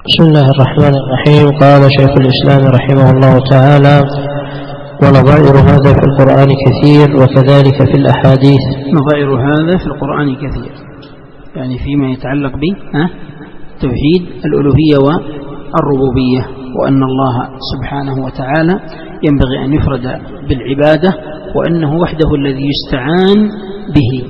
بسم الله الرحمن الرحيم. قال شيخ الإسلام رحمه الله تعالى: ونظائر هذا في القرآن كثير وكذلك في الأحاديث. نظائر هذا في القرآن كثير، يعني فيما يتعلق بتوحيد الألوهية والربوبية، وأن الله سبحانه وتعالى ينبغي أن يفرد بالعبادة، وأنه وحده الذي يستعان به.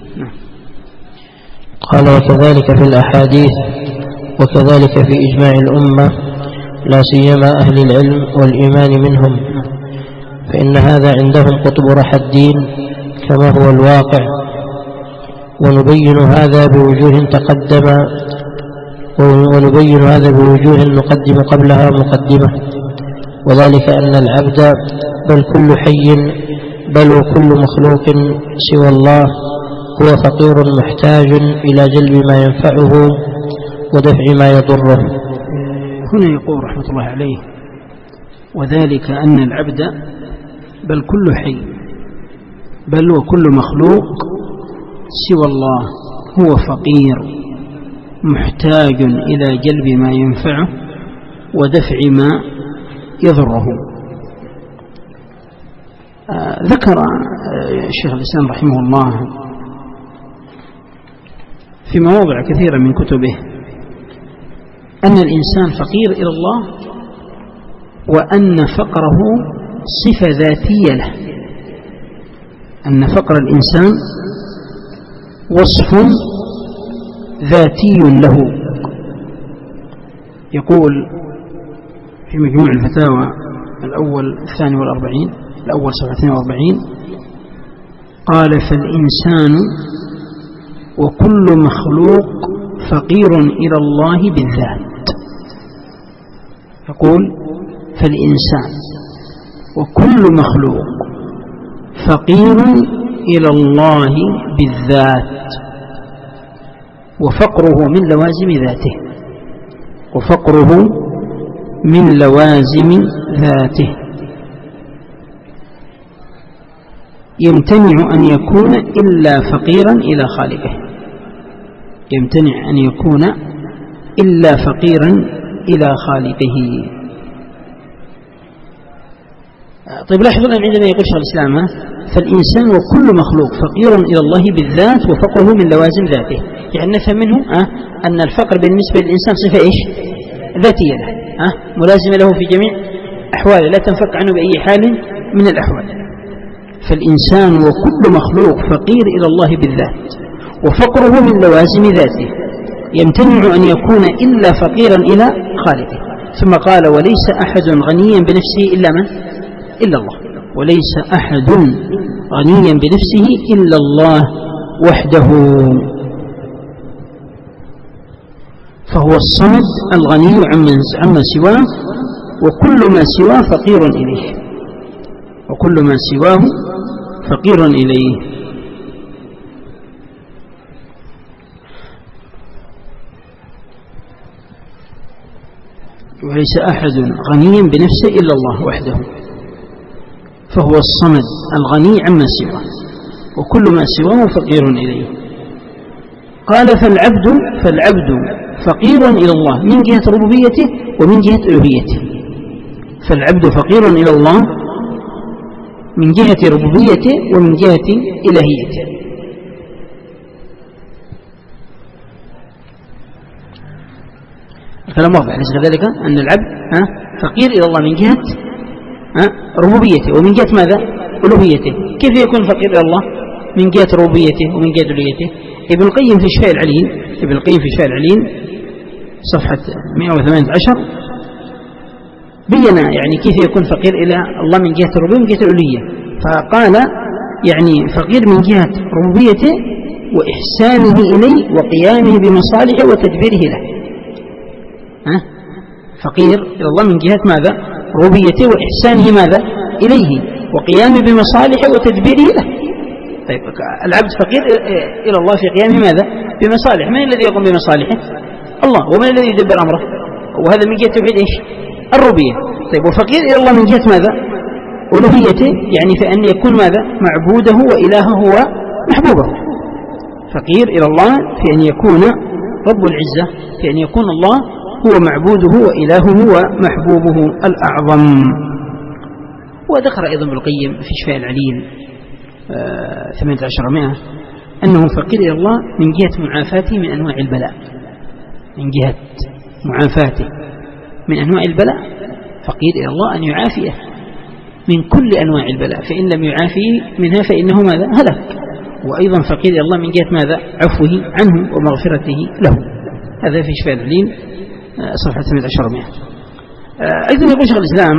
قال: وكذلك في الأحاديث، وكذلك في إجماع الأمة لا سيما أهل العلم والإيمان منهم، فإن هذا عندهم قطب رحى الدين كما هو الواقع. ونبين هذا بوجوه تقدم، ونبين هذا بوجوه نقدم قبلها مقدمة، وذلك أن العبد بل كل حي بل وكل مخلوق سوى الله هو فقير محتاج إلى جلب ما ينفعه ودفع ما يضره. هنا يقول رحمة الله عليه: وذلك أن العبد بل كل حي بل وكل مخلوق سوى الله هو فقير محتاج إلى جلب ما ينفعه ودفع ما يضره. ذكر الشيخ الإسلام رحمه الله في مواضع كثيرة من كتبه أن الإنسان فقير إلى الله، وأن فقره صفة ذاتية له، أن فقر الإنسان وصف ذاتي له. يقول في مجموع الفتاوى الأول الثاني والأربعين، الأول صفحة 42: قال: فالإنسان وكل مخلوق فقير إلى الله بالذات. يقول: فالإنسان وكل مخلوق فقير إلى الله بالذات، وفقره من لوازم ذاته، وفقره من لوازم ذاته. يمتنع أن يكون إلا فقيرا إلى خالقه، يمتنع أن يكون إلا فقيرا إلى خالقه. طيب لاحظوا عندما يقول شيخ الإسلام: فالإنسان وكل مخلوق فقير إلى الله بالذات وفقره من لوازم ذاته، يعني نفهم منه أن الفقر بالنسبة للإنسان صفة ذاتية له، ملازمة له في جميع أحواله، لا تنفك عنه بأي حال من الأحوال. فالإنسان وكل مخلوق فقير إلى الله بالذات وفقره من لوازم ذاته، يمتنع أن يكون إلا فقيرا إلى خالقه. ثم قال: وليس أحد غنيا بنفسه إلا من؟ إلا الله. وليس أحد غنيا بنفسه إلا الله وحده، فهو الصمد الغني عما سواه، وكل ما سواه فقير إليه، وكل ما سواه فقير إليه. وليس أحد غنيا بنفسه إلا الله وحده، فهو الصمد الغني عما سواه، وكل ما سواه فقير إليه. قال: فالعبد فقير إلى الله من جهة ربوبيته ومن جهة ألوهيته. فالعبد فقير إلى الله من جهة ربوبيته ومن جهة إلهيته. الكلام واضح، ليس كذلك أن العبد فقير إلى الله من جهة ربوبيته ومن جهة ماذا؟ ألوهيته. كيف يكون فقير إلى الله من جهة ربوبيته ومن جهة ألوهيته؟ ابن القيم في شفاء العليل صفحة 118 بيّن يعني كيف يكون فقير إلى الله من جهة الربوبية ومن جهة الألوهية. فقال: يعني فقير من جهة ربوبيته وإحسانه إليه وقيامه بمصالحه وتدبيره له. فقير إلى الله من جهة ماذا؟ ربوبيته وإحسانه ماذا؟ إليه وقيامه بمصالحه وتدبيره له. طيب العبد فقير إلى الله في قيامه ماذا؟ بمصالح. من الذي يقوم بمصالحه؟ الله. ومن الذي يدبر أمره؟ وهذا من جهة توحيد الربوبية. طيب وفقير إلى الله من جهة ماذا؟ ألوهيته، يعني فأن يكون ماذا؟ معبوده وإلهه ومحبوبه. فقير إلى الله في أن يكون رب العزة، في أن يكون الله هو معبوده وإلهه ومحبوبه الأعظم. وذكر أيضا ابن القيم في شفاء العليل 1800 أنه فقير إلى الله من جهة معافاته من أنواع البلاء، من جهة معافاته من أنواع البلاء، فقير إلى الله أن يعافيه من كل أنواع البلاء، فإن لم يعافيه منها فإنه ماذا؟ هلك. وأيضا فقير إلى الله من جهة ماذا؟ عفوه عنه ومغفرته له. هذا في شفاء العليل صفحة 1800. أيضا يقول شيخ الإسلام،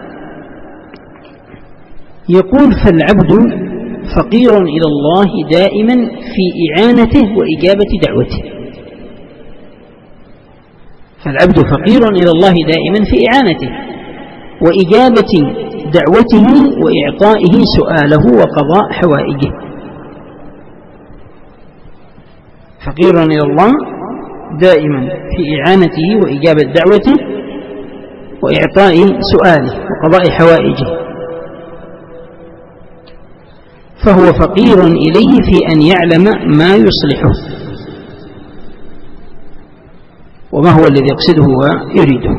يقول فالعبد فقير إلى الله دائما في إعانته وإجابة دعوته. فالعبد فقير إلى الله دائما في إعانته وإجابة دعوته وإعطائه سؤاله وقضاء حوائجه. فقير إلى الله دائما في إعانته وإجابة دعوته وإعطاء سؤاله وقضاء حوائجه، فهو فقير إليه في أن يعلم ما يصلحه وما هو الذي يقصده ويريده.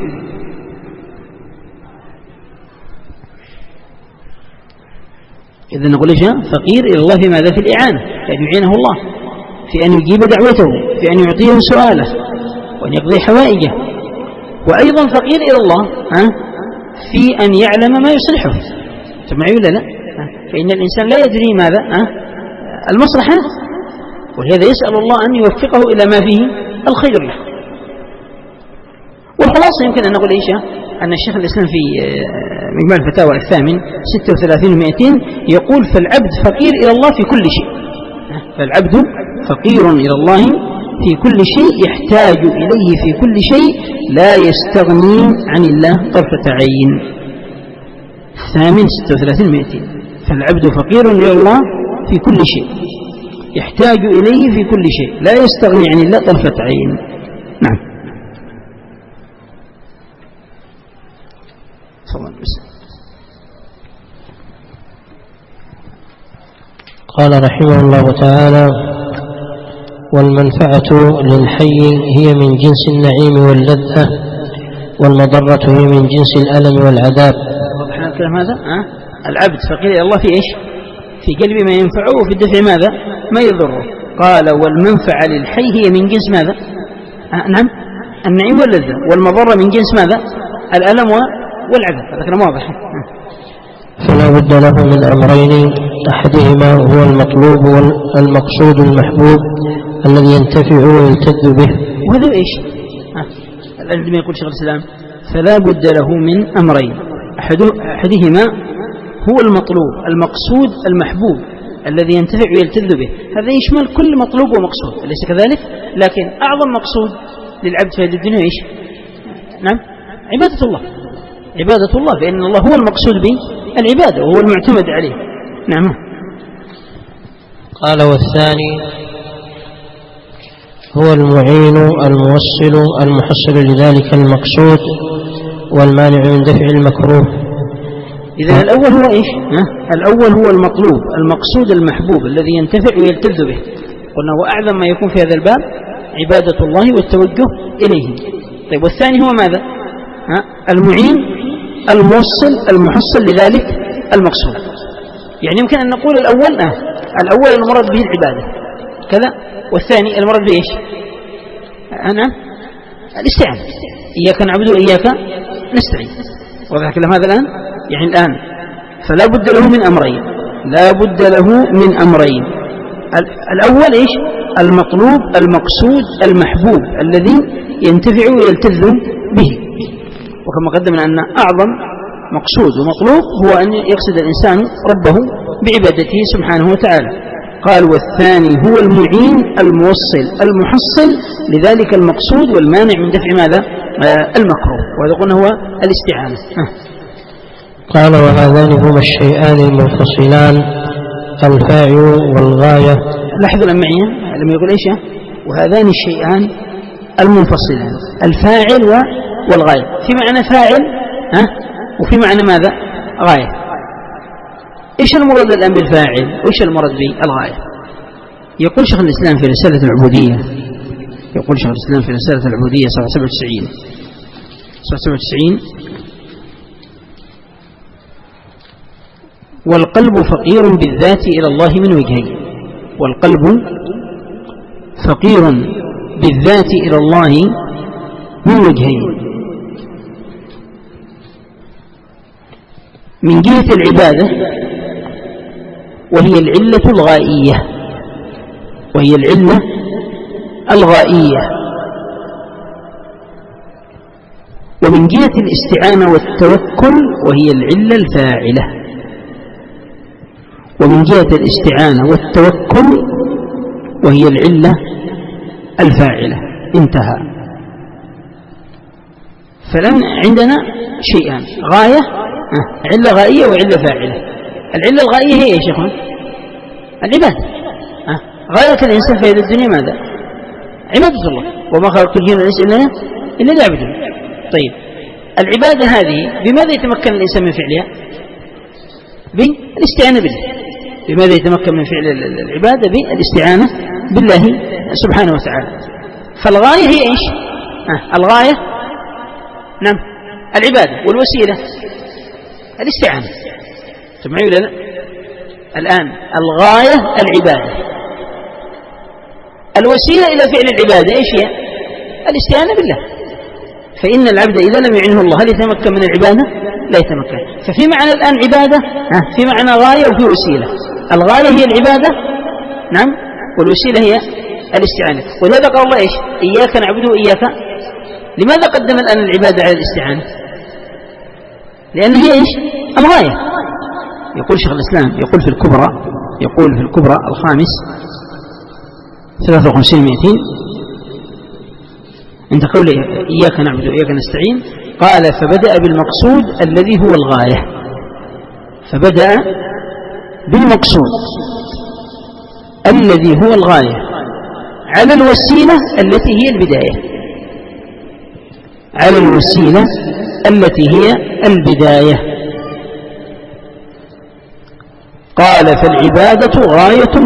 إذن نقول إيش؟ فقير إلى الله في ماذا؟ في الإعانة، فأن يعينه الله في أن يجيب دعوته، في أن يعطيه سؤاله وأن يقضي حوائجه. وأيضا فقير إلى الله في أن يعلم ما يصلحه. تسمعي ولا لا؟ فإن الإنسان لا يدري ماذا المصلحة، ولهذا يسأل الله أن يوفقه إلى ما فيه الخير له. والخلاصة يمكن أن نقول إيش؟ أن الشيخ الإسلام في مجموع الفتاوى 36 يقول فالعبد فقير إلى الله في كل شيء. فالعبد فقير إلى الله في كل شيء، يحتاج إليه في كل شيء، لا يستغني عن الله طرفة عين. 36 فالعبد فقير إلى الله في كل شيء، يحتاج إليه في كل شيء، لا يستغني عن الله طرفة عين. نعم. قال رحمه الله تعالى: والمنفعة للحي هي من جنس النعيم واللذة، والمضرة هي من جنس الألم والعذاب. وضحنا الكلام هذا؟ العبد فقير إلى الله في إيش؟ في قلب ما ينفعه وفي الدفع ماذا؟ ما يضره. قال والمنفعة للحي هي من جنس ماذا؟ نعم، النعيم واللذة، والمضرة من جنس ماذا؟ الألم والعذاب. هذا كلام واضح. فلا بد له من أمرين، أحدهما هو المطلوب والمقصود المحبوب الذي ينتفع ويلتذ به. وهذا إيش؟ عندما يقول شيخ الإسلام فلا بد له من أمرين، أحدهما هو المطلوب المقصود المحبوب الذي ينتفع ويلتذ به. هذا يشمل كل مطلوب ومقصود، أليس كذلك؟ لكن أعظم مقصود للعبد في هذه الدنيا إيش؟ نعم، عبادة الله. عبادة الله، فإن الله هو المقصود بالعبادة وهو المعتمد عليه. نعم. قال والثاني هو المعين الموصل المحصل لذلك المقصود والمانع من دفع المكروه. إذا الأول هو إيش؟ الأول هو المطلوب المقصود المحبوب الذي ينتفع ويلتذ به. قلنا وأعظم ما يكون في هذا الباب عبادة الله والتوجه إليه. طيب والثاني هو ماذا؟ المعين الموصل المحصل لذلك المقصود. يعني يمكن أن نقول الأول المراد به العبادة كذا، والثاني المراد به إيش؟ الاستعانة. إياك نعبد وإياك نستعين. وضع كلام هذا الآن؟ يعني الآن فلا بد له من أمرين، لا بد له من أمرين. الأول إيش؟ المطلوب المقصود المحبوب الذي ينتفع ويلتذ به. وكما قدمنا أن أعظم مقصود ومطلوب هو أن يقصد الإنسان ربه بعبادته سبحانه وتعالى. قال والثاني هو المعين الموصل المحصل لذلك المقصود والمانع من دفع ماذا؟ المكروه. وهذا قلنا هو الاستعانة. قال وهذان هما الشيئان المنفصلان الفاعل والغاية. لاحظوا معي لما يقول إيش؟ وهذان الشيئان المنفصلان الفاعل والغاية. في معنى فاعل وفي معنى ماذا؟ غاية. إيش المراد الآن بالفاعل وإيش المراد بالغاية؟ يقول شيخ الإسلام في رسالة العبودية، يقول شيخ الإسلام في رسالة العبودية 97 97. والقلب فقير بالذات إلى الله من وجهين. والقلب فقير بالذات إلى الله من وجهين: من جهة العبادة وهي العلة الغائية، ومن جهة الاستعانة والتوكل وهي العلة الفاعلة. ومن جهة الاستعانة والتوكل وهي العلة الفاعلة. انتهى. فلن عندنا شيئان: غاية، علة غائية وعلة فاعلة. العلة الغائية هي يا شيخنا العبادة. غاية الإنسان في هذه الدنيا ماذا؟ عبادة الله. وما خلقت الجن والإنس إلا ليعبدون. طيب، العبادة هذه بماذا يتمكن الإنسان من فعلها؟ بالاستعانة بالله. بماذا يتمكن من فعل العبادة؟ بالاستعانة بالله سبحانه وتعالى. فالغاية هي إيش؟ الغاية نعم العبادة، والوسيلة الاستعانة. سمعوا لنا الآن: الغاية العبادة، الوسيلة إلى فعل العبادة إيش هي؟ الاستعانة بالله. فإن العبد إذا لم يعنه الله هل يتمكن من العبادة؟ لا يتمكن. ففي معنى الآن عبادة، في معنى غاية وفي وسيلة. الغاية هي العبادة نعم، والوسيلة هي الاستعانة. ولهذا قال الله إيش؟ إياك نعبد وإياك. لماذا قدم الآن العبادة على الاستعانة؟ لأن هي إيش؟ الغاية. يقول شيخ الإسلام يقول في الكبرى الخامس 53 عند قوله إياك نعبد وإياك نستعين، قال: فبدأ بالمقصود الذي هو الغاية. فبدأ بالمقصود الذي هو الغاية على الوسيلة التي هي البداية. قال: فالعبادة غاية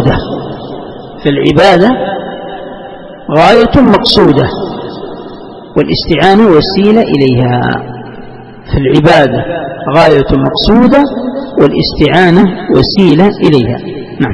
مقصودة، والاستعانة وسيلة إليها. فالعبادة غاية مقصودة والاستعانة وسيلة إليها. نعم.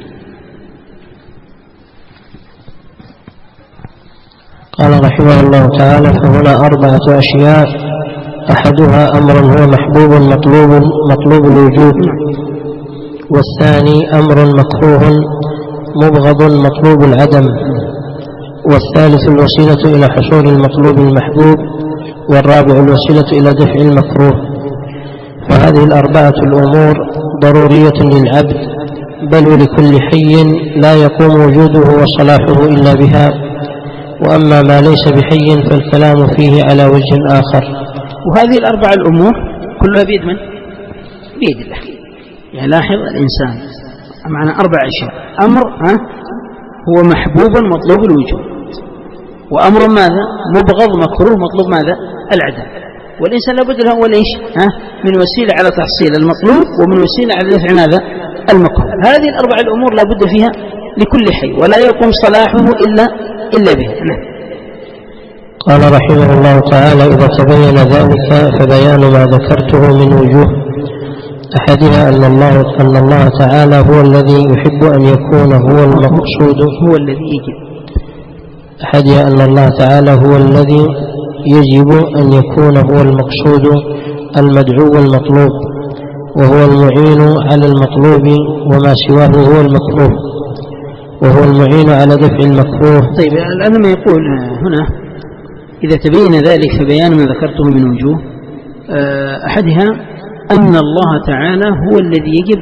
قال رحمه الله تعالى: فهنا 4 أشياء: أحدها أمر هو محبوب مطلوب الوجوب، والثاني أمر مكروه مبغض مطلوب العدم، والثالث الوسيلة إلى حصول المطلوب المحبوب، والرابع الوسيلة إلى دفع المكروه. فهذه 4 الأمور ضرورية للعبد، بل ولكل حي لا يقوم وجوده وصلاحه إلا بها. وأما ما ليس بحي فالكلام فيه على وجه آخر. وهذه 4 الأمور كلها بيد من؟ بيد الله. يعني لاحظ الإنسان معنى 4 أشياء: أمر هو محبوب مطلوب الوجود، وأمر ماذا؟ مبغض مكروه مطلوب ماذا؟ العدم. والإنسان لابد له أول إيش؟ من وسيلة على تحصيل المطلوب، ومن وسيلة على دفع ماذا؟ المكروه. هذه 4 الأمور لابد فيها لكل حي، ولا يقوم صلاحه إلا به. قال رحمه الله تعالى: إذا تبين ذلك فبيان ما ذكرته من وجوه: أحدها أن الله تعالى هو الذي يحب أن يكون هو المقصود، هو الذي يجب. أحدها أن الله تعالى هو الذي يجب أن يكون هو المقصود المدعو المطلوب، وهو المعين على المطلوب، وما سواه هو المكروه، وهو المعين على دفع المكروه. طيب، الآن ما يقول هنا: إذا تبين ذلك فبيان ما ذكرته من وجوه. أحدها أن الله تعالى هو الذي يجب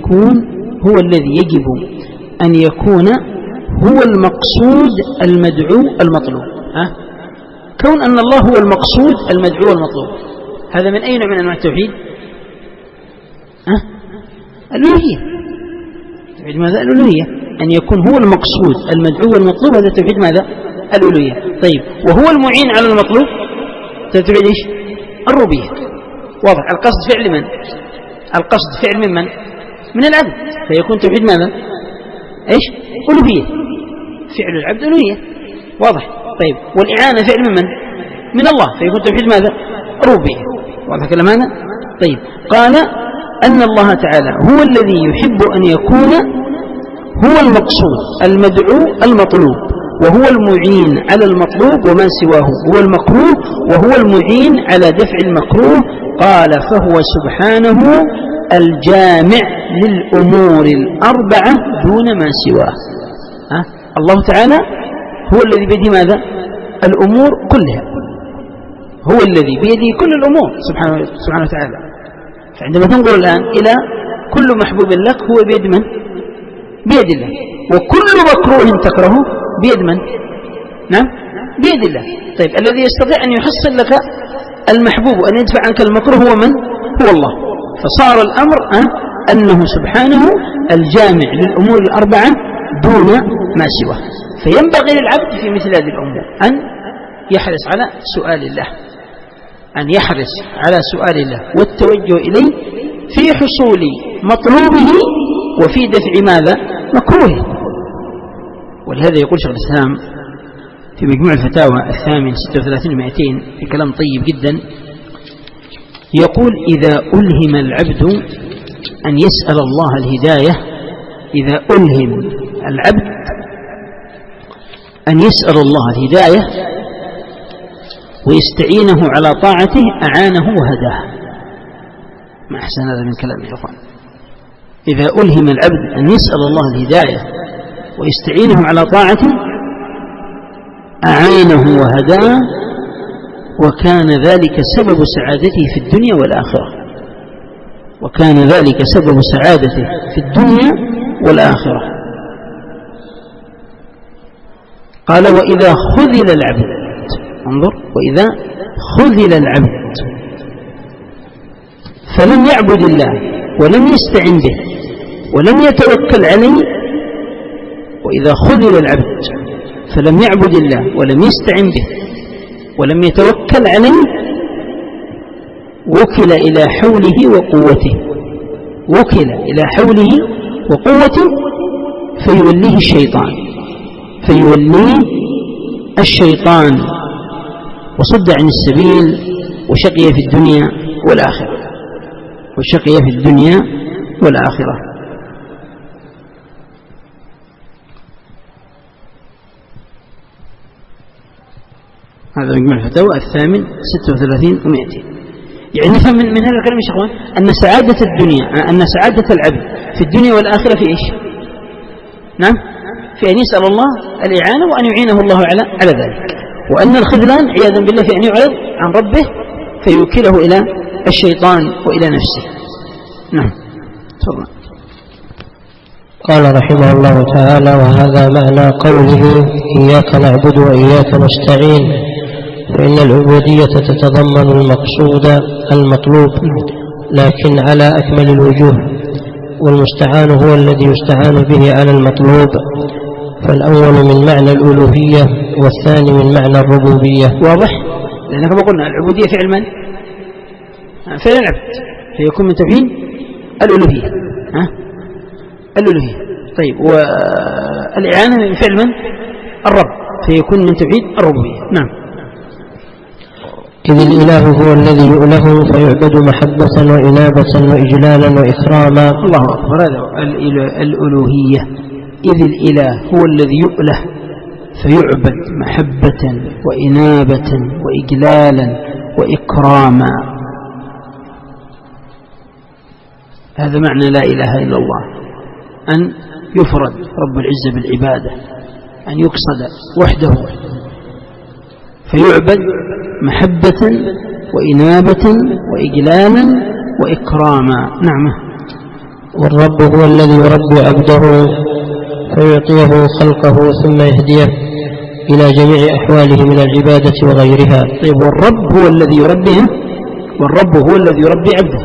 أن يكون هو المقصود المدعو المطلوب. كون أن الله هو المقصود المدعو المطلوب، هذا من أي نوع من أنواع التوحيد؟ الألوهية. توحيد ماذا؟ الألوهية. أن يكون هو المقصود المدعو المطلوب، هذا توحيد ماذا؟ الألوهية. طيب، وهو المعين على المطلوب، توحيد إيش؟ الربوبية. واضح. القصد فعل من؟ القصد فعل من؟ من العبد، فيكون توحيد ماذا؟ إيش؟ ألوهية. فعل العبد ألوهية. واضح. طيب، والإعانة فعل من؟ من الله، فيكون توحيد ماذا؟ ربوبية. واضح كلام هذا؟ طيب، قال أن الله تعالى هو الذي يحب أن يكون هو المقصود المدعو المطلوب، وهو المعين على المطلوب وما سواه، هو المكروه وهو المعين على دفع المكروه. قال فهو سبحانه الجامع للأمور الأربعة دون ما سواه. الله تعالى هو الذي بيده ماذا؟ الأمور كلها، هو الذي بيده كل الأمور سبحانه وتعالى. فعندما تنظر الآن إلى كل محبوب لك هو بيد من؟ بيد الله. وكل مكروه تكرهه بيد من؟ نعم، بيد الله. طيب، الذي يستطيع أن يحصل لك المحبوب وأن يدفع عنك المكروه هو من؟ هو الله. فصار الأمر أنه سبحانه الجامع للأمور الأربعة دون ما سواه. فينبغي للعبد في مثل هذه الأمور أن يحرص على سؤال الله، أن يحرص على سؤال الله والتوجه إليه في حصول مطلوبه وفي دفع ماذا؟ مكروه. ولهذا يقول شيخ الإسلام في مجموع الفتاوى الثامن 36 في كلام طيب جدا، يقول إذا ألهم العبد أن يسأل الله الهداية، إذا ألهم العبد أن يسأل الله الهداية ويستعينه على طاعته أعانه وهداه. ما أحسن هذا من كلام يا أخوان. إذا ألهم العبد أن يسأل الله الهداية ويستعينه على طاعته أعانه وهداه، وكان ذلك سبب سعادته في الدنيا والآخرة، وكان ذلك سبب سعادته في الدنيا والآخرة. قال وإذا خذل العبد، انظر، وإذا خذل العبد فلم يعبد الله ولم يستعن به ولم يتوكل عليه، وإذا خذل العبد فلم يعبد الله ولم يستعن به ولم يتوكل عليه وكل إلى حوله وقوته، وكل إلى حوله وقوته فيوليه الشيطان، فيوليه الشيطان وصد عن السبيل وشقي في الدنيا والآخرة، وشقي في الدنيا والآخرة. هذا مجموع الفتاوى الثامن 36 و200. يعني نفهم من هذا الكلام يا اخوان أن سعادة الدنيا، أن سعادة العبد في الدنيا والآخرة في إيش؟ نعم، في أن يسأل الله الإعانة وأن يعينه الله على ذلك، وأن الخذلان عياذا بالله في أن يعرض عن ربه فيوكله إلى الشيطان وإلى نفسه. نعم، تفضل. قال رحمه الله تعالى وهذا معنى قوله إياك نعبد وإياك نستعين، فإن العبودية تتضمن المقصود المطلوب لكن على أكمل الوجوه، والمستعان هو الذي يستعان به على المطلوب، فالأول من معنى الألوهية والثاني من معنى الربوبية. واضح؟ لأن كما قلنا العبودية فعل من؟ فعل العبد، فيكون من توحيد الألوهية. الألوهية. طيب، والإعانة من فعل من؟ الرب، فيكون من توحيد الربوبية. نعم. إذ الإله هو الذي يؤله فيعبد محبة وإنابة وإجلالا وإكراما. الله أكبر، هذا الألوهية. إذ الإله هو الذي يؤله فيعبد محبة وإنابة وإجلالا وإكراما. هذا معنى لا إله إلا الله، أن يفرد رب العزة بالعبادة، أن يقصد وحده، فيعبد محبة وإنابة وإجلالا وإكراما. نعم. والرب هو الذي يربي عبده فيعطيه خلقه ثم يهديه إلى جميع أحواله من العبادة وغيرها. طيب، والرب هو الذي يربيه، والرب هو الذي يربي عبده،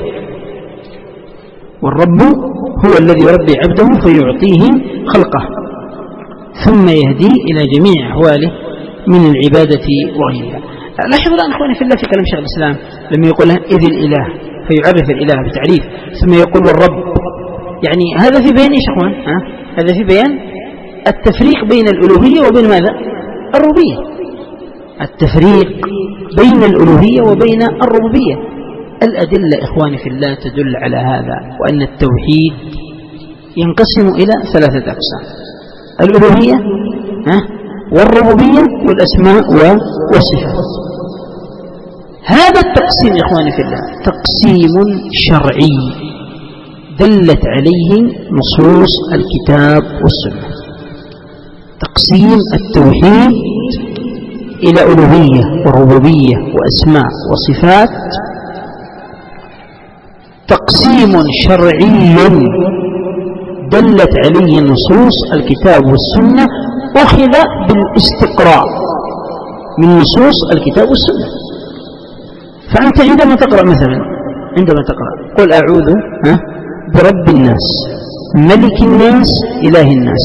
والرب هو الذي يربي عبده فيعطيه خلقه ثم يهديه إلى جميع أحواله من العبادة وغيرها. لاحظوا الآن أخواني في الله في كلام شيخ الإسلام لما يقول إذ الإله، فيعرف الإله بتعريف، ثم يقول والرب، يعني هذا في بيان إيش أخوان؟ هذا في بيان التفريق بين الألوهية وبين ماذا؟ الربوبية. التفريق بين الألوهية وبين الربوبية. الأدلة إخواني في الله تدل على هذا، وأن التوحيد ينقسم إلى 3 أقسام: الألوهية والربوبية والأسماء والصفات. هذا التقسيم إخواني في الله تقسيم شرعي دلت عليه نصوص الكتاب والسنة. تقسيم التوحيد إلى ألوهية وربوبية وأسماء وصفات تقسيم شرعي دلت عليه نصوص الكتاب والسنة، أخذ بالاستقراء من نصوص الكتاب والسنة. فأنت عندما تقرأ مثلا، قل أعوذ برب الناس ملك الناس إله الناس،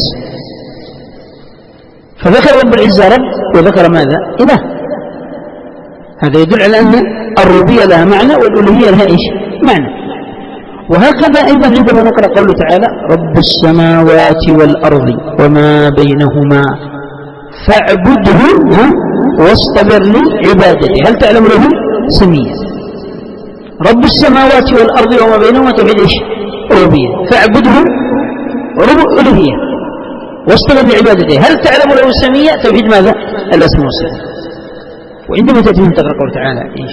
فذكر رب العزة رب وذكر ماذا؟ إله. هذا يدل على أن الربوبية لها معنى والألوهية لها إيش؟ معنى. وهكذا أيضا عندما نقرأ قوله تعالى رب السماوات والأرض وما بينهما فاعبده واصطبر لعبادته هل تعلم له سميا. رب السماوات والأرض وما بينهما توحيد إيش؟ ربوبية. فاعبده ألوهية واصطبر لعبادته هل تعلم له سميا توحيد ماذا؟ الأسماء والصفات. وعندما تأتي من تقرأ قوله تعالى إيش؟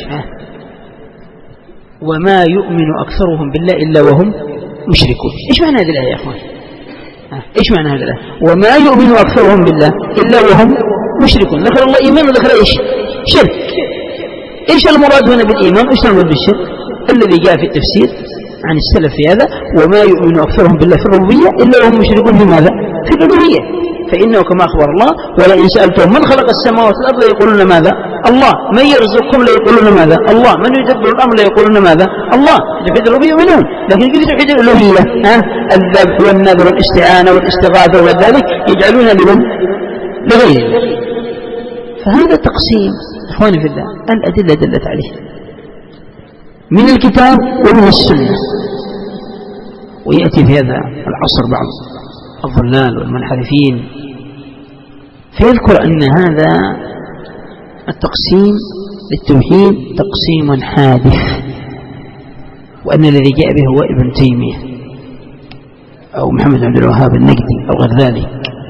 وما يؤمن أكثرهم بالله إلا وهم مشركون. إيش معنى هذه الآية يا أخوان؟ إيش معنى هذه الآية؟ وما يؤمن أكثرهم بالله إلا وهم مشركون. ذكر الله إيمان وذكر إيش؟ شرك. إيش المراد هنا بالإيمان؟ إيش المراد بالشرك؟ الذي جاء في التفسير عن السلف في هذا وما يؤمن أكثرهم بالله في الربوبية إلا وهم مشركون في ماذا؟ في الألوهية. فإنه كما أخبر الله ولئن سألتهم من خلق السماوات والأرض ليقولون ماذا؟ الله. من يرزقكم ليقولون ماذا؟ الله. من يدبر الأمر ليقولون ماذا؟ الله. توحيد الربوبية منهم. لكن كل توحيد الألوهية الذبح والنذر والاستعانة والاستغاثة وغير ذلك يجعلون لمن؟ لغير الله. فهذا تقسيم إخواني في الله الأدلة دلت عليه من الكتاب ومن السنة. ويأتي في هذا العصر بعض الضلال والمنحرفين فيذكر أن هذا التقسيم للتوحيد تقسيم حادث، وأن الذي جاء به هو ابن تيمية أو محمد بن عبد الوهاب النجدي أو غير ذلك.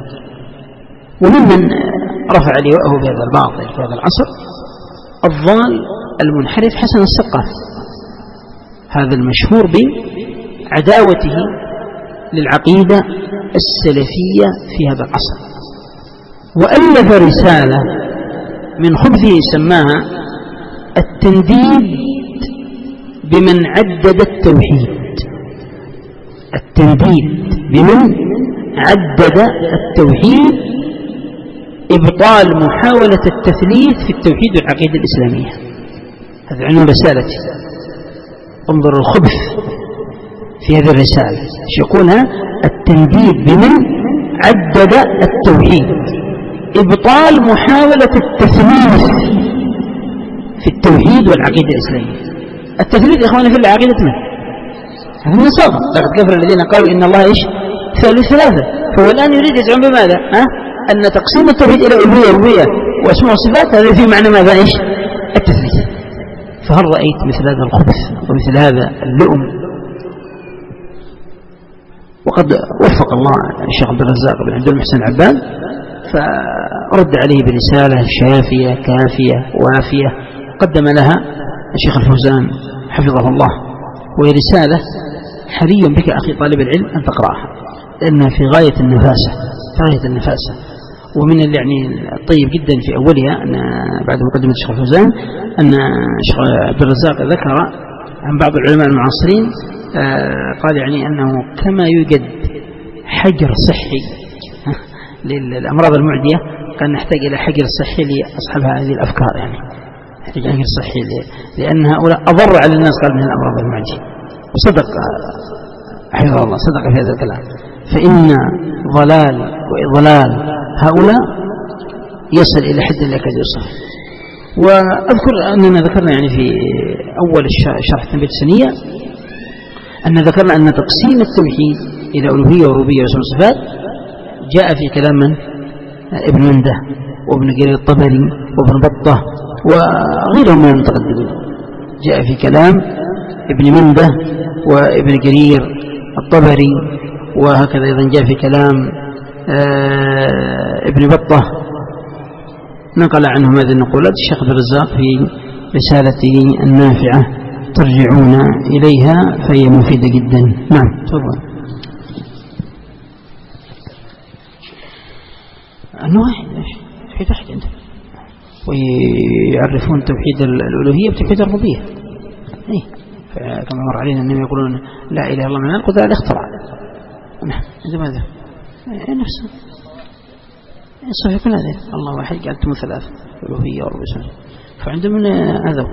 وممن رفع لواءه بهذا الباطل في هذا العصر الضال المنحرف حسن السقاف، هذا المشهور بعداوته للعقيدة السلفية في هذا العصر، وألف رسالة من خبثه سماها التنديد بمن عدد التوحيد. التنديد بمن عدد التوحيد، إبطال محاولة التثليث في التوحيد والعقيدة الإسلامية. هذا عنوان رسالتي. انظر الخبث في هذه الرسالة يقولها التنديد بمن عدد التوحيد، إبطال محاولة التثليث في التوحيد والعقيدة الإسلامية. التثليث إخواني في العقيدة من؟ هذا النصارى. لقد كفر الذين قالوا إن الله إيش؟ ثالث ثلاثة. فهو الآن يريد يزعم بماذا؟ أن تقسيم التوحيد إلى ألوهية وربوبية وأسماء وصفات هذا في معنى ماذا؟ إيش؟ التثليث. فهل رأيت مثل هذا الخبث ومثل هذا اللؤم؟ وقد وفق الله الشيخ عبد الرزاق بن عبد المحسن العباد فرد عليه برسالة شافية كافية وافية قدم لها الشيخ الفوزان حفظه الله، وهي رسالة حري بك أخي طالب العلم أن تقرأها لأنها في غاية النفاسة. ومن يعني الطيب جدا في أولها أن بعد مقدمة الشيخ الفوزان أن الشيخ عبد الرزاق ذكر عن بعض العلماء المعاصرين قال يعني أنه كما يوجد حجر صحي للأمراض المعدية كان نحتاج إلى حجر صحي لأصحاب هذه الأفكار، يعني نحتاج حجر صحي لأن هؤلاء أضر على الناس قال من الأمراض المعدية. وصدق حفظه الله، صدق في هذا الكلام. فإن ضلال وإضلال هؤلاء يصل إلى حد لا يكاد يوصل. وأذكر أننا ذكرنا يعني في أول شرح التنبيه السنية أن ذكرنا أن تقسيم التوحيد إلى ألوهية وربوبية وأسماء وصفات جاء في كلام من؟ ابن منده وابن جرير الطبري وابن بطة وغيرهم من المتقدمين. جاء في كلام ابن منده وابن جرير الطبري، وهكذا أيضا جاء في كلام ابن بطة، نقل عنهم هذه النقولات الشيخ عبد الرزاق في رسالته النافعة، ترجعون إليها فهي مفيدة جدا. نعم تفضل. النواحي توحيد واحد عندهم، ويعرفون توحيد الألوهية بتوحيد الربوبية. كما مر علينا أنهم يقولون لا إله إلا الله من القدر الاختراع. نعم عندما هذا نفسه صحيح كل هذا الله واحد قالتم ثلاثة الألوهية والربوبية، فعندهم هذا.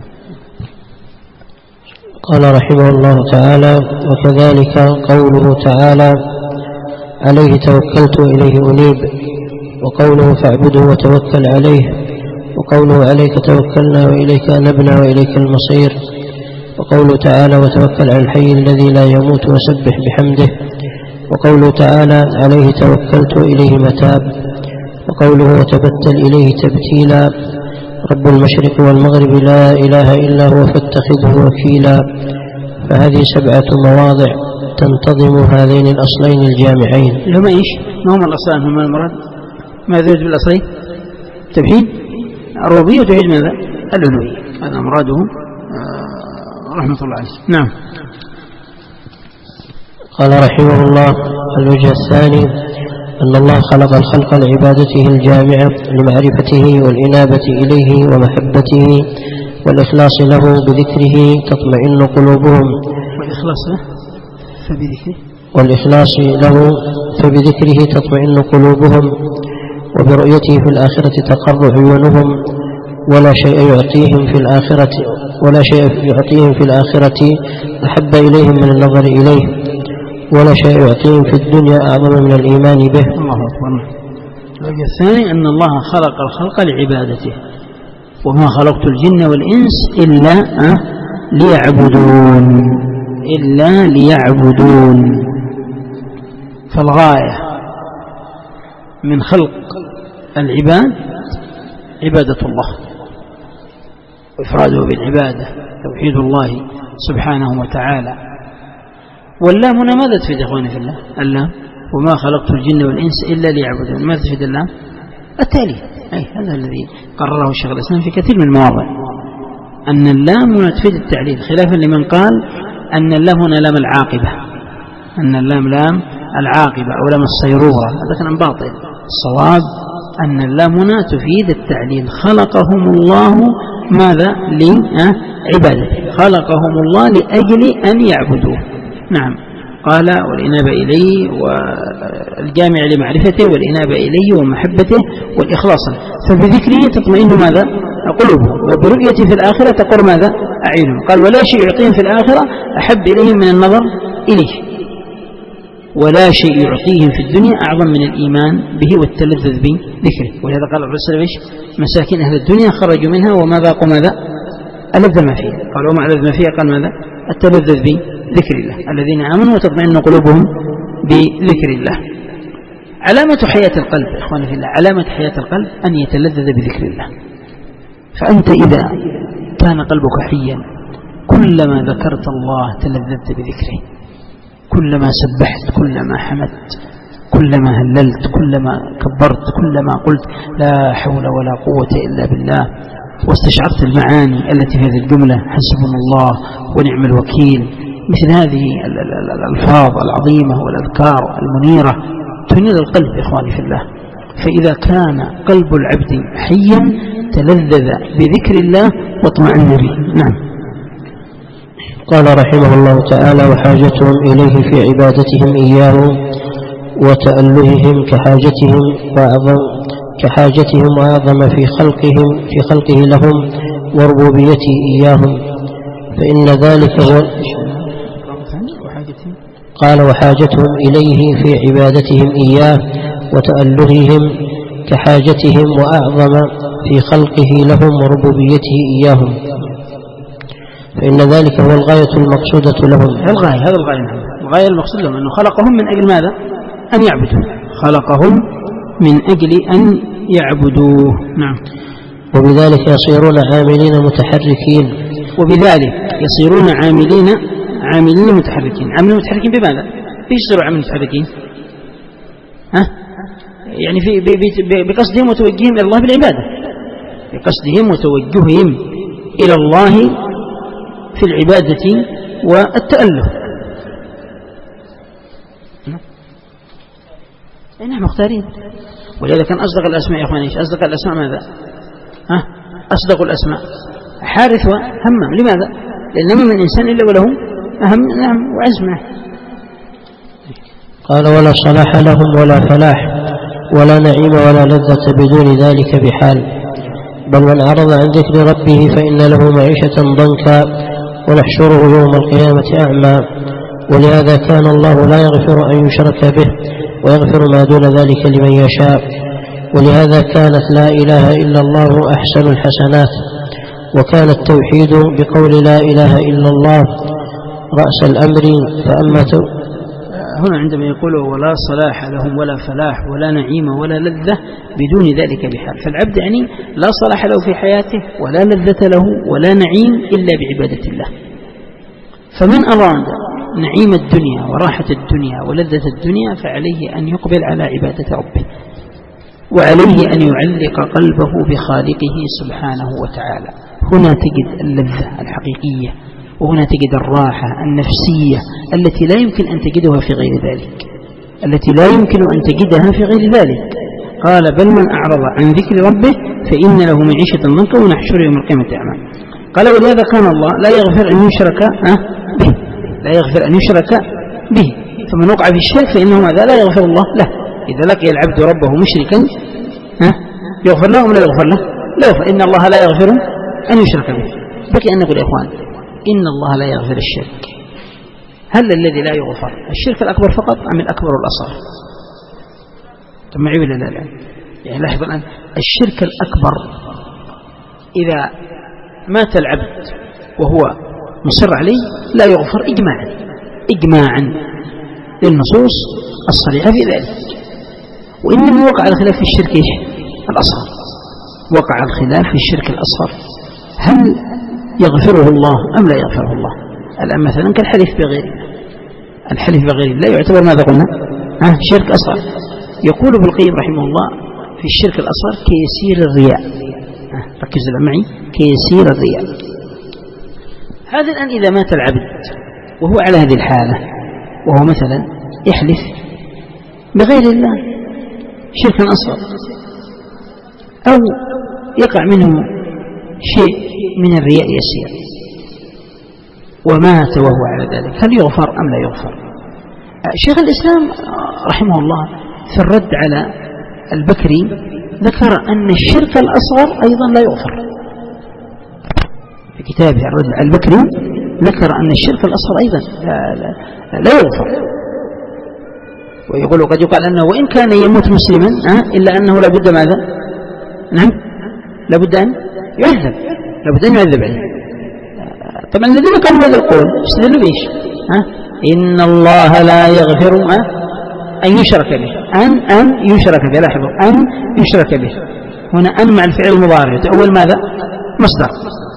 قال رحمه الله تعالى: وكذلك قوله تعالى: عليه توكلت إليه أنيب، وقوله فاعبده وتوكل عليه، وقوله عليك توكلنا وإليك أنبنا وإليك المصير، وقوله تعالى وتوكل على الحي الذي لا يموت وسبح بحمده، وقوله تعالى عليه توكلت إليه متاب، وقوله وتبتل إليه تبتيلا، رب المشرق والمغرب لا إله إلا هو فاتخذه وكيلا. فهذه 7 مواضع تنتظم هذين الأصلين الجامعين. لهم إيش؟ ما هم الأصلين؟ هم المراد ماذا يوجد بالأصلين؟ توحيد الربوبية وتوحيد ماذا؟ الألوهية. هذا مراده رحمة الله عليه. نعم. قال رحمه الله: الوجه الثاني أن الله خلق الخلق لعبادته الجامعة لمعرفته والإنابة إليه ومحبته والإخلاص له بذكره تطمئن قلوبهم، والإخلاص له فبذكره تطمئن قلوبهم، وبرؤيته في الآخرة تقر عيونهم، ولا شيء يعطيهم في الآخرة أحب إليهم من النظر إليه، ولا شيء يعطيهم في الدنيا أعظم من الإيمان به. الله أكبر. الوجه الثاني أن الله خلق الخلق لعبادته، وما خلقت الجن والإنس إلا ليعبدون. فالغاية من خلق العباد عبادة الله وإفراده بالعبادة، توحيد الله سبحانه وتعالى. واللام هنا ماذا تفيد إخواني في الله؟ اللام وما خلقت الجن والإنس إلا ليعبدون، ماذا تفيد اللام؟ التالي. هذا الذي قرره الشيخ الإسلام في كثير من المواضع، أن اللام هنا تفيد التعليل، خلافا لمن قال أن اللام هنا لام العاقبة، أن اللام لام العاقبة أو لام الصيرورة. هذا كلام باطل. الصواب أن اللام هنا تفيد التعليل. خلقهم الله ماذا؟ لعبادته، خلقهم الله لأجل أن يعبدوه. نعم. قال والإنابة إليه والجامع لمعرفته والإنابة إليه ومحبته والإخلاص، فبذكره تطمئن ماذا؟ قلوبهم، وبرؤيته في الآخرة تقر ماذا؟ أعينهم. قال ولا شيء يعطيهم في الآخرة أحب إليهم من النظر إليه، ولا شيء يعطيهم في الدنيا أعظم من الإيمان به والتلذذ بذكره. ولهذا قال الرسول مساكين أهل الدنيا خرجوا منها وما ذاقوا ماذا؟ ألذ ما فيها. قال وما ألذ ما فيها؟ قال ماذا؟ التلذذ بذكر الله، الذين آمنوا وتطمئن قلوبهم بذكر الله. علامة حياة القلب إخواني في الله، علامة حياة القلب أن يتلذذ بذكر الله. فأنت إذا كان قلبك حيا كلما ذكرت الله تلذذت بذكره، كلما سبحت، كلما حمدت، كلما هللت، كلما كبرت، كلما قلت لا حول ولا قوة إلا بالله، واستشعرت المعاني التي في هذه الجملة حسبنا الله ونعم الوكيل، مثل هذه الألفاظ العظيمة والأذكار المنيرة تنير القلب إخواني في الله. فإذا كان قلب العبد حيا تلذذ بذكر الله واطمأن به. نعم. قال رحمه الله تعالى وحاجتهم إليه في عبادتهم إياه وتألههم كحاجتهم وأعظم في خلقه لهم وربوبيته إياهم، فإن ذلك هو. قال وحاجتهم إليه في عبادتهم إياه وتألههم كحاجتهم وأعظم في خلقه لهم وربوبيته إياهم، فإن ذلك هو الغاية المقصودة لهم. هذا الغاية المقصودة لهم، أنه خلقهم من أجل ماذا؟ أن يعبدوه، خلقهم من أجل أن يعبدوه. نعم. وبذلك يصيرون عاملين متحركين. وبذلك يصيرون عاملين متحركين. عاملين متحركين بماذا؟ ليش يصيروا عاملين متحركين؟ يعني بقصدهم وتوجههم إلى الله بالعبادة، بقصدهم وتوجههم إلى الله في العبادة والتأله. نحن مختارين. ولذا كان أصدق الأسماء يا أخواني. إيش أصدق الأسماء؟ ماذا؟ أصدق الأسماء حارث وهمام. لماذا؟ لأن ما من إنسان إلا وله أهم نعم وعزمه. قال ولا صلاح لهم ولا فلاح ولا نعيم ولا لذة بدون ذلك بحال، بل من أعرض عن ذكر ربه فإن له معيشة ضنكا ونحشره يوم القيامة أعمى. ولهذا كان الله لا يغفر أن يشرك به ويغفر ما دون ذلك لمن يشاء. ولهذا كانت لا إله إلا الله أحسن الحسنات، وكان التوحيد بقول لا إله إلا الله رأس الأمر. فأما هنا عندما يقولوا ولا صلاح لهم ولا فلاح ولا نعيم ولا لذة بدون ذلك بحال، فالعبد يعني لا صلاح له في حياته ولا لذة له ولا نعيم إلا بعبادة الله. فمن أراد نعيم الدنيا وراحة الدنيا ولذة الدنيا فعليه أن يقبل على عبادة ربه، وعليه أن يعلق قلبه بخالقه سبحانه وتعالى. هنا تجد اللذة الحقيقية، وهنا تجد الراحة النفسية التي لا يمكن أن تجدها في غير ذلك، التي لا يمكن أن تجدها في غير ذلك. قال بل من أعرض عن ذكر ربه فإن له معيشة ضنكا ونحشره يوم القيامة أعمى. قال ولهذا كان الله لا يغفر أن يشرك به، لا يغفر أن يشرك به. فمن وقع في الشرك فإنه ماذا؟ لا يغفر الله له. إذا لقي العبد ربه مشركا يغفر له ولا يغفر له؟ لا يغفر. إن الله لا يغفر أن يشرك به. بكي أن نقول يا إخوان إن الله لا يغفر الشرك. هل الذي لا يغفر الشرك الأكبر فقط أم الأكبر والأصغر؟ معي ولا لا؟ يعني لاحظ الآن الشرك الأكبر إذا مات العبد وهو مصر عليه لا يغفر إجماعا للنصوص الصريحة في ذلك. وإنما وقع الخلاف في الشرك الأصغر، وقع الخلاف في الشرك الأصغر هل يغفره الله أم لا يغفره الله. الآن مثلا كالحلف بغير الله، الحلف بغير الله يعتبر ماذا قلنا؟ شرك أصغر. يقول ابن القيم رحمه الله في الشرك الأصغر كيسير الرياء. ركزوا معي، كيسير الرياء. هذا الآن إذا مات العبد وهو على هذه الحالة، وهو مثلا يحلف بغير الله شركا أصغر، أو يقع منه شيء من الرياء يسير ومات وهو على ذلك، هل يغفر أم لا يغفر؟ شيخ الإسلام رحمه الله في الرد على البكري ذكر أن الشرك الأصغر أيضا لا يغفر. في كتابه الرد على البكري ذكر أن الشرك الأصغر أيضا لا يغفر. ويقول قد يقال أنه وإن كان يموت مسلما إلا أنه لابد ماذا؟ نعم لابد أن يعذب، لابد أن يعذب عليه. طبعا الذين قالوا هذا القول استدلوا بإيش؟ إن الله لا يغفر أن يشرك به، أن يشرك به. لاحظوا أن يشرك به، هنا أن مع الفعل المضارع أول ماذا؟ مصدر.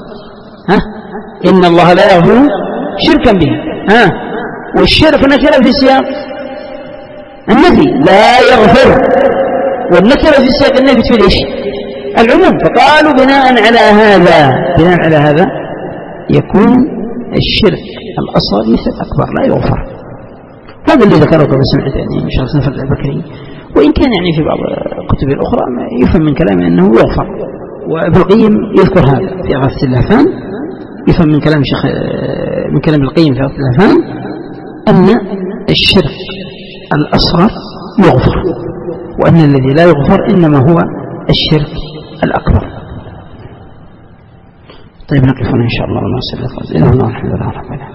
إن الله لا يغفر شركا به. والشرك نكرة في سياق النفي لا يغفر، والنكرة في سياق النفي تفيد إيش؟ العموم. فقالوا بناء على هذا يكون الشرك الأصغر مثل الأكبر لا يغفر. هذا اللي ذكره كما سمعت يعني من شخص نفر البكري، وإن كان يعني في بعض الكتب الأخرى يفهم من كلامه أنه يغفر. وابن القيم يذكر هذا في إغاثة اللهفان، يفهم من كلام ابن القيم في إغاثة اللهفان أن الشرك الأصغر يغفر، وأن الذي لا يغفر إنما هو الشرك الأكبر. طيب نقف هنا إن شاء الله ونصلي. إنه الحمد لله رب العالمين.